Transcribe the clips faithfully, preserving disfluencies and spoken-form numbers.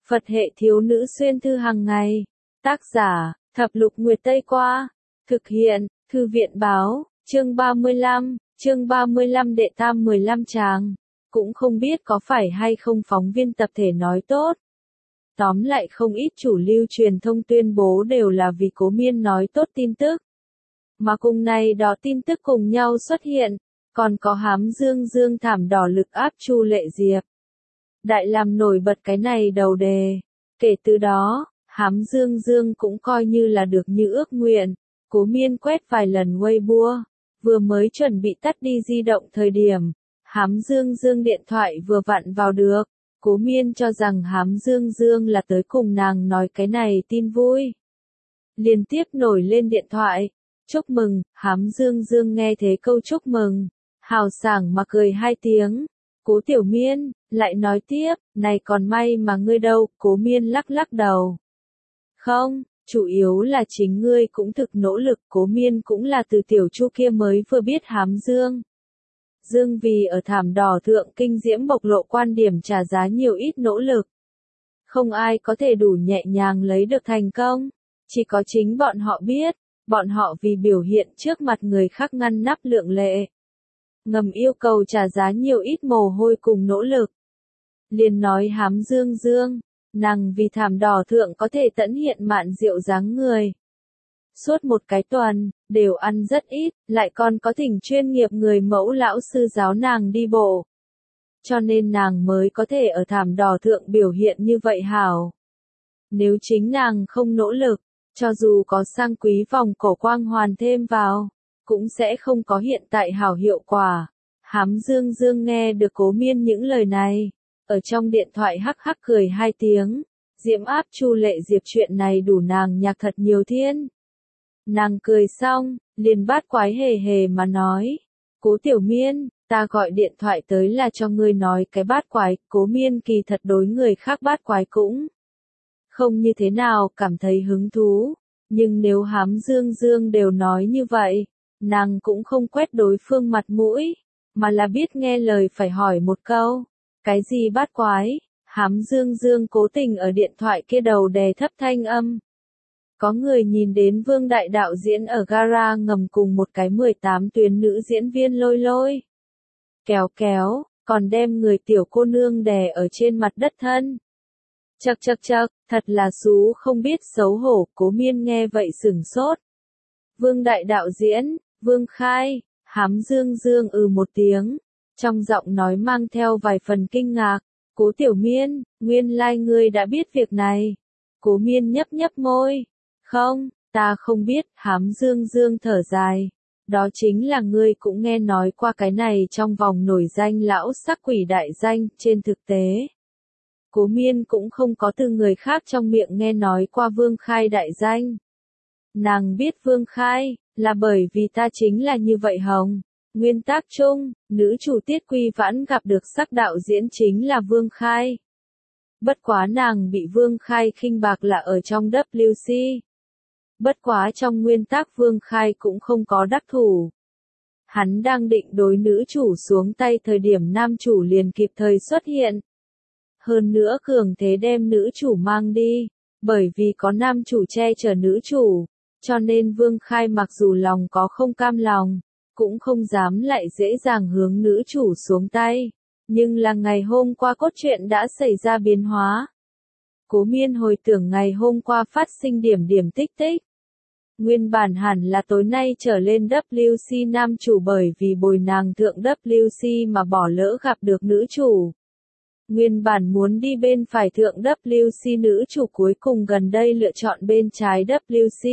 Phật hệ thiếu nữ xuyên thư hàng ngày. Tác giả, Thập Lục Nguyệt Tây Qua. Thực hiện, Thư viện báo, chương ba mươi lăm, chương ba mươi lăm đệ tam mười lăm tràng. Cũng không biết có phải hay không phóng viên tập thể nói tốt. Tóm lại không ít chủ lưu truyền thông tuyên bố đều là vì Cố Miên nói tốt tin tức. Mà cùng này đó tin tức cùng nhau xuất hiện, còn có hám dương dương thảm đỏ lực áp Chu Lệ Diệp. Đại làm nổi bật cái này đầu đề. Kể từ đó, hám dương dương cũng coi như là được như ước nguyện. Cố Miên quét vài lần Weibo, vừa mới chuẩn bị tắt đi di động thời điểm, hám dương dương điện thoại vừa vặn vào được. Cố Miên cho rằng hám dương dương là tới cùng nàng nói cái này tin vui. Liên tiếp nổi lên điện thoại. Chúc mừng, hám dương dương nghe thế câu chúc mừng. Hào sảng mà cười hai tiếng. Cố Tiểu Miên, lại nói tiếp, này còn may mà ngươi đâu, Cố Miên lắc lắc đầu. Không, chủ yếu là chính ngươi cũng thực nỗ lực, Cố Miên cũng là từ tiểu Chu kia mới vừa biết hám dương. Dương vì ở thảm đỏ thượng kinh diễm bộc lộ quan điểm trả giá nhiều ít nỗ lực. Không ai có thể đủ nhẹ nhàng lấy được thành công, chỉ có chính bọn họ biết, bọn họ vì biểu hiện trước mặt người khác ngăn nắp lượng lệ. Ngầm yêu cầu trả giá nhiều ít mồ hôi cùng nỗ lực. Liền nói hám dương dương, nàng vì thảm đỏ thượng có thể tận hiện mạn diệu dáng người. Suốt một cái tuần, đều ăn rất ít, lại còn có thỉnh chuyên nghiệp người mẫu lão sư giáo nàng đi bộ. Cho nên nàng mới có thể ở thảm đỏ thượng biểu hiện như vậy hảo. Nếu chính nàng không nỗ lực, cho dù có sang quý vòng cổ quang hoàn thêm vào, cũng sẽ không có hiện tại hảo hiệu quả. Hám dương dương nghe được Cố Miên những lời này, ở trong điện thoại hắc hắc cười hai tiếng, diễm áp Chu Lệ Diệp chuyện này đủ nàng nhạc thật nhiều thiên. Nàng cười xong, liền bát quái hề hề mà nói, Cố Tiểu Miên, ta gọi điện thoại tới là cho ngươi nói cái bát quái. Cố Miên kỳ thật đối người khác bát quái cũng không như thế nào cảm thấy hứng thú, nhưng nếu hám dương dương đều nói như vậy, nàng cũng không quét đối phương mặt mũi, mà là biết nghe lời phải hỏi một câu, cái gì bát quái. Hám dương dương cố tình ở điện thoại kia đầu đè thấp thanh âm. Có người nhìn đến Vương Đại đạo diễn ở gara ngầm cùng một cái mười tám tuyến nữ diễn viên lôi lôi. Kéo kéo, còn đem người tiểu cô nương đè ở trên mặt đất thân. Chậc chậc chậc, thật là xú không biết xấu hổ. Cố Miên nghe vậy sửng sốt. Vương Đại đạo diễn, Vương Khai, hám dương dương ừ một tiếng. Trong giọng nói mang theo vài phần kinh ngạc. Cố Tiểu Miên, nguyên lai like ngươi đã biết việc này. Cố Miên nhấp nhấp môi. Không, ta không biết, hám dương dương thở dài. Đó chính là ngươi cũng nghe nói qua cái này trong vòng nổi danh lão sắc quỷ đại danh, trên thực tế. Cố Miên cũng không có từ người khác trong miệng nghe nói qua Vương Khai đại danh. Nàng biết Vương Khai, là bởi vì ta chính là như vậy hồng. Nguyên tác chung, nữ chủ Tiết Quy Vãn gặp được sắc đạo diễn chính là Vương Khai. Bất quá nàng bị Vương Khai khinh bạc là ở trong W C. Bất quá trong nguyên tác Vương Khai cũng không có đắc thủ. Hắn đang định đối nữ chủ xuống tay thời điểm nam chủ liền kịp thời xuất hiện. Hơn nữa cường thế đem nữ chủ mang đi, bởi vì có nam chủ che chở nữ chủ, cho nên Vương Khai mặc dù lòng có không cam lòng, cũng không dám lại dễ dàng hướng nữ chủ xuống tay. Nhưng là ngày hôm qua cốt truyện đã xảy ra biến hóa. Cố Miên hồi tưởng ngày hôm qua phát sinh điểm điểm tích tích. Nguyên bản hẳn là tối nay trở lên W C nam chủ bởi vì bồi nàng thượng W C mà bỏ lỡ gặp được nữ chủ. Nguyên bản muốn đi bên phải thượng W C nữ chủ cuối cùng gần đây lựa chọn bên trái W C.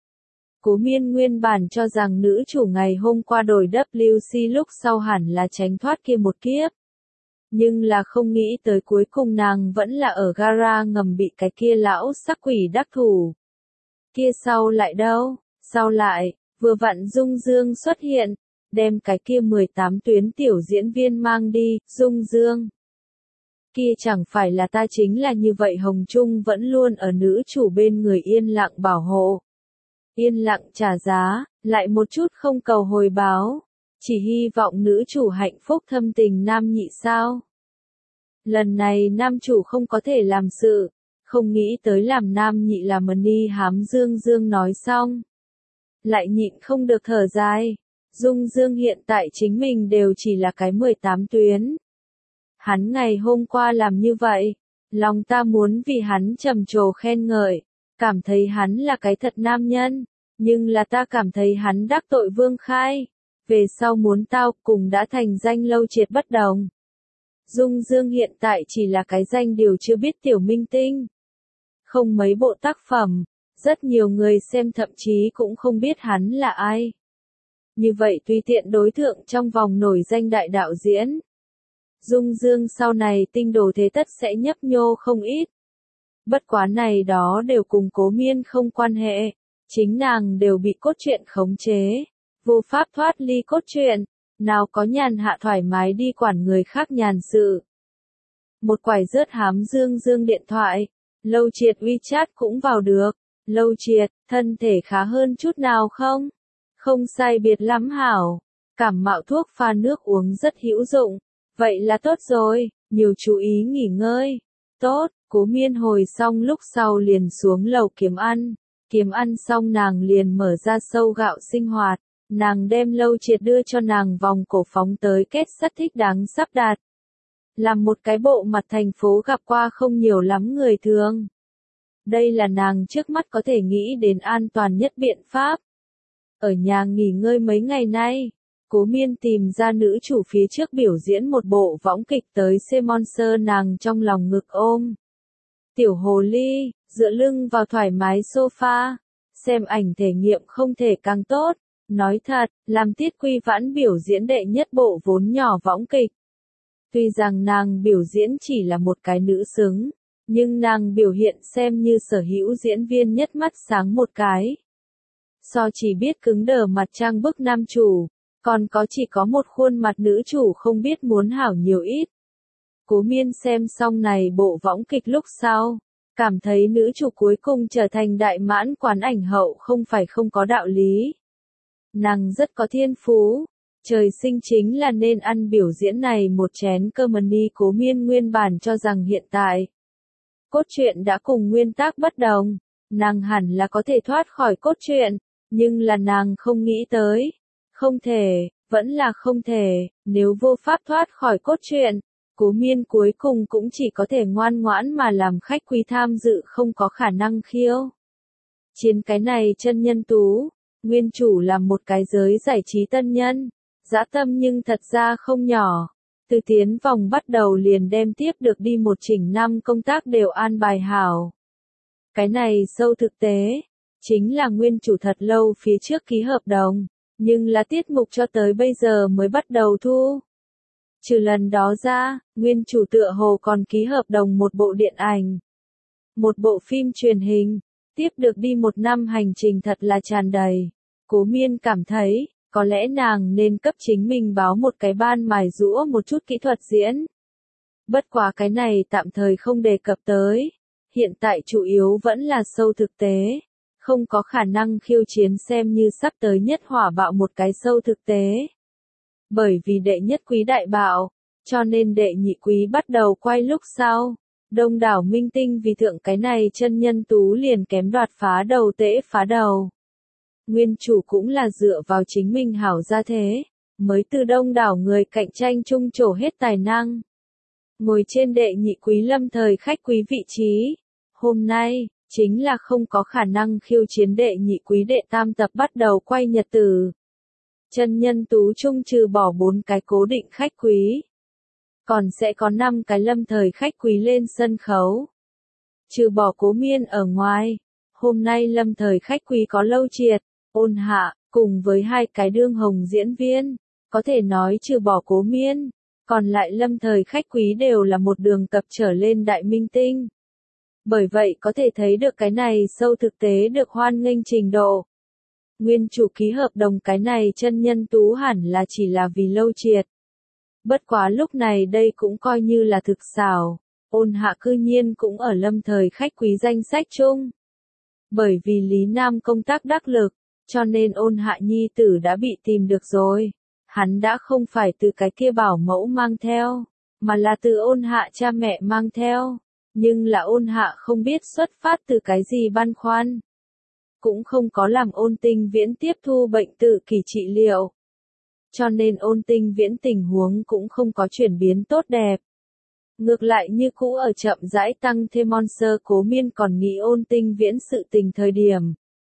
Cố Miên nguyên bản cho rằng nữ chủ ngày hôm qua đổi W C lúc sau hẳn là tránh thoát kia một kiếp. Nhưng là không nghĩ tới cuối cùng nàng vẫn là ở gara ngầm bị cái kia lão sắc quỷ đắc thủ. Kia sau lại đâu, sau lại, vừa vặn Dung Dương xuất hiện, đem cái kia mười tám tuyến tiểu diễn viên mang đi. Dung Dương. Kia chẳng phải là ta chính là như vậy Hồng Trung vẫn luôn ở nữ chủ bên người yên lặng bảo hộ. Yên lặng trả giá, lại một chút không cầu hồi báo, chỉ hy vọng nữ chủ hạnh phúc thâm tình nam nhị sao. Lần này nam chủ không có thể làm sự, Không nghĩ tới làm nam nhị là mần ni hám Dương Dương nói xong. Lại nhịn không được thở dài. Dung Dương hiện tại chính mình đều chỉ là cái mười tám tuyến. Hắn ngày hôm qua làm như vậy, lòng ta muốn vì hắn trầm trồ khen ngợi, cảm thấy hắn là cái thật nam nhân, nhưng là ta cảm thấy hắn đắc tội Vương Khai, về sau muốn tao cùng đã thành danh Lâu Triệt bất đồng. Dung Dương hiện tại chỉ là cái danh điều chưa biết tiểu minh tinh. Không mấy bộ tác phẩm, rất nhiều người xem thậm chí cũng không biết hắn là ai. Như vậy tùy tiện đối tượng trong vòng nổi danh đại đạo diễn. Dung Dương sau này tinh đồ thế tất sẽ nhấp nhô không ít. Bất quá này đó đều cùng Cố Miên không quan hệ, chính nàng đều bị cốt truyện khống chế, vô pháp thoát ly cốt truyện, nào có nhàn hạ thoải mái đi quản người khác nhàn sự. Một quải rớt hám Dương Dương điện thoại, Lâu Triệt WeChat cũng vào được. Lâu Triệt, thân thể khá hơn chút nào không? Không sai biệt lắm hảo, cảm mạo thuốc pha nước uống rất hữu dụng. Vậy là tốt rồi, nhiều chú ý nghỉ ngơi. Tốt, Cố Miên hồi xong lúc sau liền xuống lầu kiếm ăn. Kiếm ăn xong nàng liền mở ra sâu gạo sinh hoạt. Nàng đem Lâu Triệt đưa cho nàng vòng cổ phóng tới kết sắt thích đáng sắp đặt. Làm một cái bộ mặt thành phố gặp qua không nhiều lắm người thường. Đây là nàng trước mắt có thể nghĩ đến an toàn nhất biện pháp. Ở nhà nghỉ ngơi mấy ngày nay, Cố Miên tìm ra nữ chủ phía trước biểu diễn một bộ võng kịch tới C-Monster nàng trong lòng ngực ôm. Tiểu hồ ly, dựa lưng vào thoải mái sofa, xem ảnh thể nghiệm không thể càng tốt. Nói thật, làm Tiết Quy Vãn biểu diễn đệ nhất bộ vốn nhỏ võng kịch. Tuy rằng nàng biểu diễn chỉ là một cái nữ xứng, nhưng nàng biểu hiện xem như sở hữu diễn viên nhất mắt sáng một cái. So chỉ biết cứng đờ mặt trang bức nam chủ, còn có chỉ có một khuôn mặt nữ chủ không biết muốn hảo nhiều ít. Cố Miên xem xong này bộ võng kịch lúc sau, cảm thấy nữ chủ cuối cùng trở thành đại mãn quán ảnh hậu không phải không có đạo lý. Nàng rất có thiên phú, trời sinh chính là nên ăn biểu diễn này một chén cơm ni. Cố Miên nguyên bản cho rằng hiện tại, cốt truyện đã cùng nguyên tác bất đồng, nàng hẳn là có thể thoát khỏi cốt truyện, nhưng là nàng không nghĩ tới. Không thể, vẫn là không thể, nếu vô pháp thoát khỏi cốt truyện, Cố Miên cuối cùng cũng chỉ có thể ngoan ngoãn mà làm khách quý tham dự không có khả năng khiêu chiến cái này chân nhân tú. Nguyên chủ là một cái giới giải trí tân nhân, dã tâm nhưng thật ra không nhỏ. Từ tiến vòng bắt đầu liền đem tiếp được đi một chỉnh năm công tác đều an bài hảo. Cái này sâu thực tế, chính là nguyên chủ thật lâu phía trước ký hợp đồng, nhưng là tiết mục cho tới bây giờ mới bắt đầu thu. Trừ lần đó ra, nguyên chủ tựa hồ còn ký hợp đồng một bộ điện ảnh, một bộ phim truyền hình, tiếp được đi một năm hành trình thật là tràn đầy. Cố Miên cảm thấy, có lẽ nàng nên cấp chính mình báo một cái ban mài giũa một chút kỹ thuật diễn. Bất quá cái này tạm thời không đề cập tới, hiện tại chủ yếu vẫn là sâu thực tế, không có khả năng khiêu chiến xem như sắp tới nhất hỏa bạo một cái sâu thực tế. Bởi vì đệ nhất quý đại bạo, cho nên đệ nhị quý bắt đầu quay lúc sau. Đông đảo minh tinh vì thượng cái này chân nhân tú liền kém đoạt phá đầu tễ phá đầu. Nguyên chủ cũng là dựa vào chính mình hảo ra thế, mới từ đông đảo người cạnh tranh chung trổ hết tài năng. Ngồi trên đệ nhị quý lâm thời khách quý vị trí, hôm nay, chính là không có khả năng khiêu chiến đệ nhị quý đệ tam tập bắt đầu quay nhật tử. Chân nhân tú chung trừ bỏ bốn cái cố định khách quý, còn sẽ có năm cái lâm thời khách quý lên sân khấu. Trừ bỏ Cố Miên ở ngoài, hôm nay lâm thời khách quý có Lâu Triệt, Ôn Hạ, cùng với hai cái đương hồng diễn viên, có thể nói trừ bỏ Cố Miên, còn lại lâm thời khách quý đều là một đường cập trở lên đại minh tinh. Bởi vậy có thể thấy được cái này sâu thực tế được hoan nghênh trình độ. Nguyên chủ ký hợp đồng cái này chân nhân tú hẳn là chỉ là vì Lâu Triệt. Bất quá lúc này đây cũng coi như là thực xảo, Ôn Hạ cư nhiên cũng ở lâm thời khách quý danh sách chung. Bởi vì Lý Nam công tác đắc lực, cho nên Ôn Hạ nhi tử đã bị tìm được rồi. Hắn đã không phải từ cái kia bảo mẫu mang theo, mà là từ Ôn Hạ cha mẹ mang theo. Nhưng là Ôn Hạ không biết xuất phát từ cái gì băn khoăn. Cũng không có làm Ôn Tinh Viễn tiếp thu bệnh tự kỷ trị liệu. Cho nên Ôn Tinh Viễn tình huống cũng không có chuyển biến tốt đẹp. Ngược lại như cũ ở chậm rãi tăng thêm monster. Cố Miên còn nghĩ Ôn Tinh Viễn sự tình thời điểm.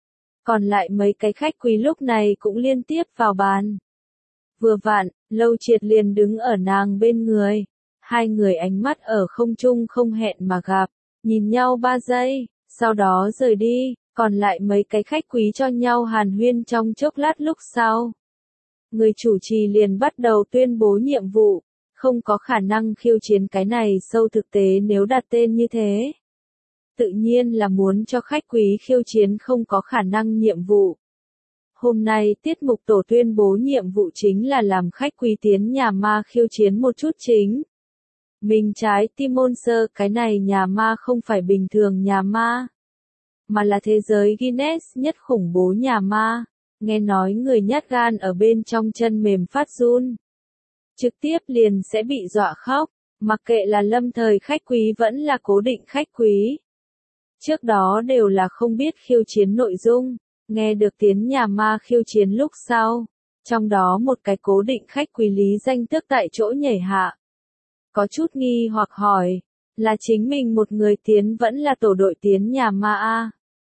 Còn lại mấy cái khách quý lúc này cũng liên tiếp vào bàn. Vừa vặn, Lâu Triệt liền đứng ở nàng bên người. Hai người ánh mắt ở không trung không hẹn mà gặp, nhìn nhau ba giây, sau đó rời đi, còn lại mấy cái khách quý cho nhau hàn huyên trong chốc lát lúc sau. Người chủ trì liền bắt đầu tuyên bố nhiệm vụ, không có khả năng khiêu chiến cái này sâu thực tế nếu đặt tên như thế. Tự nhiên là muốn cho khách quý khiêu chiến không có khả năng nhiệm vụ. Hôm nay tiết mục tổ tuyên bố nhiệm vụ chính là làm khách quý tiến nhà ma khiêu chiến một chút chính. Mình trái tim monster, cái này nhà ma không phải bình thường nhà ma, mà là thế giới Guinness nhất khủng bố nhà ma. Nghe nói người nhát gan ở bên trong chân mềm phát run. Trực tiếp liền sẽ bị dọa khóc, mặc kệ là lâm thời khách quý vẫn là cố định khách quý. Trước đó đều là không biết khiêu chiến nội dung, nghe được tiến nhà ma khiêu chiến lúc sau. Trong đó một cái cố định khách quý lý danh tước tại chỗ nhảy hạ. Có chút nghi hoặc hỏi, là chính mình một người tiến vẫn là tổ đội tiến nhà ma a?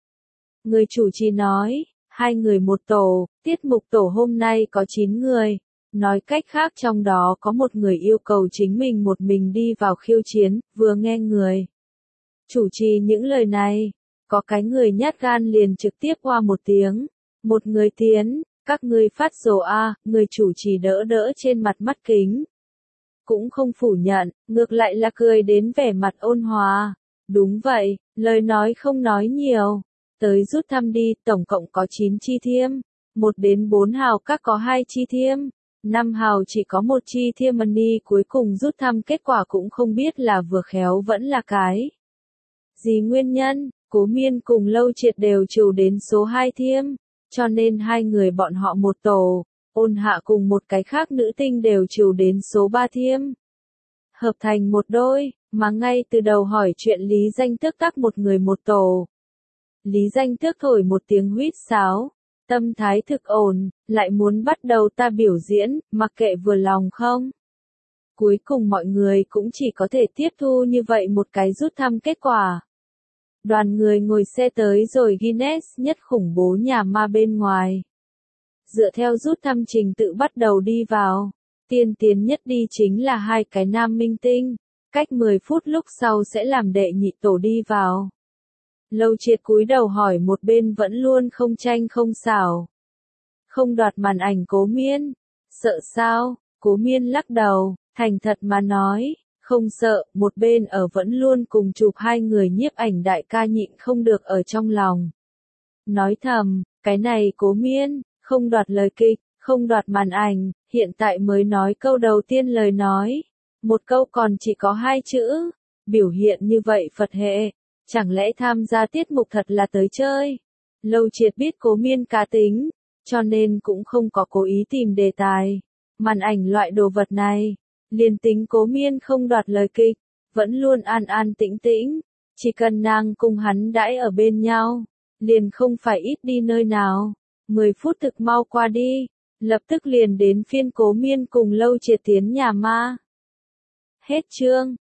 Người chủ trì nói, hai người một tổ, tiết mục tổ hôm nay có chín người. Nói cách khác trong đó có một người yêu cầu chính mình một mình đi vào khiêu chiến, vừa nghe người chủ trì những lời này, có cái người nhát gan liền trực tiếp qua một tiếng, một người tiến, các ngươi phát rồ a, người chủ trì đỡ đỡ trên mặt mắt kính. Cũng không phủ nhận, ngược lại là cười đến vẻ mặt ôn hòa. Đúng vậy, lời nói không nói nhiều. Tới rút thăm đi, tổng cộng có chín chi thiêm. một đến bốn hào các có hai chi thiêm. năm hào chỉ có một chi thiêm money, cuối cùng rút thăm kết quả cũng không biết là vừa khéo vẫn là cái gì nguyên nhân. Cố Miên cùng Lâu Triệt đều trừ đến số hai thiêm, cho nên hai người bọn họ một tổ. Ôn Hạ cùng một cái khác nữ tinh đều trừ đến số ba thiêm. Hợp thành một đôi, mà ngay từ đầu hỏi chuyện Lý Danh Tước tắc một người một tổ. Lý Danh Tước thổi một tiếng huýt sáo, tâm thái thực ổn, lại muốn bắt đầu ta biểu diễn, mặc kệ vừa lòng không. Cuối cùng mọi người cũng chỉ có thể tiếp thu như vậy một cái rút thăm kết quả. Đoàn người ngồi xe tới rồi Guinness nhất khủng bố nhà ma bên ngoài. Dựa theo rút thăm trình tự bắt đầu đi vào. Tiên tiến nhất đi chính là hai cái nam minh tinh. Cách mười phút lúc sau sẽ làm đệ nhị tổ đi vào. Lâu Triệt cúi đầu hỏi một bên vẫn luôn không tranh không xảo. Không đoạt màn ảnh Cố Miên. Sợ sao? Cố Miên lắc đầu, thành thật mà nói. Không sợ, một bên ở vẫn luôn cùng chụp hai người nhiếp ảnh đại ca nhịn không được ở trong lòng. Nói thầm, cái này Cố Miên, không đoạt lời kịch, không đoạt màn ảnh, hiện tại mới nói câu đầu tiên lời nói. Một câu còn chỉ có hai chữ, biểu hiện như vậy Phật hệ, chẳng lẽ tham gia tiết mục thật là tới chơi. Lâu Triệt biết Cố Miên cá tính, cho nên cũng không có cố ý tìm đề tài. Màn ảnh loại đồ vật này, liền tính Cố Miên không đoạt lời kịch, vẫn luôn an an tĩnh tĩnh, chỉ cần nàng cùng hắn đãi ở bên nhau, liền không phải ít đi nơi nào. mười phút thực mau qua đi, lập tức liền đến phiên Cố Miên cùng Lâu Triệt tiến nhà ma. Hết chương.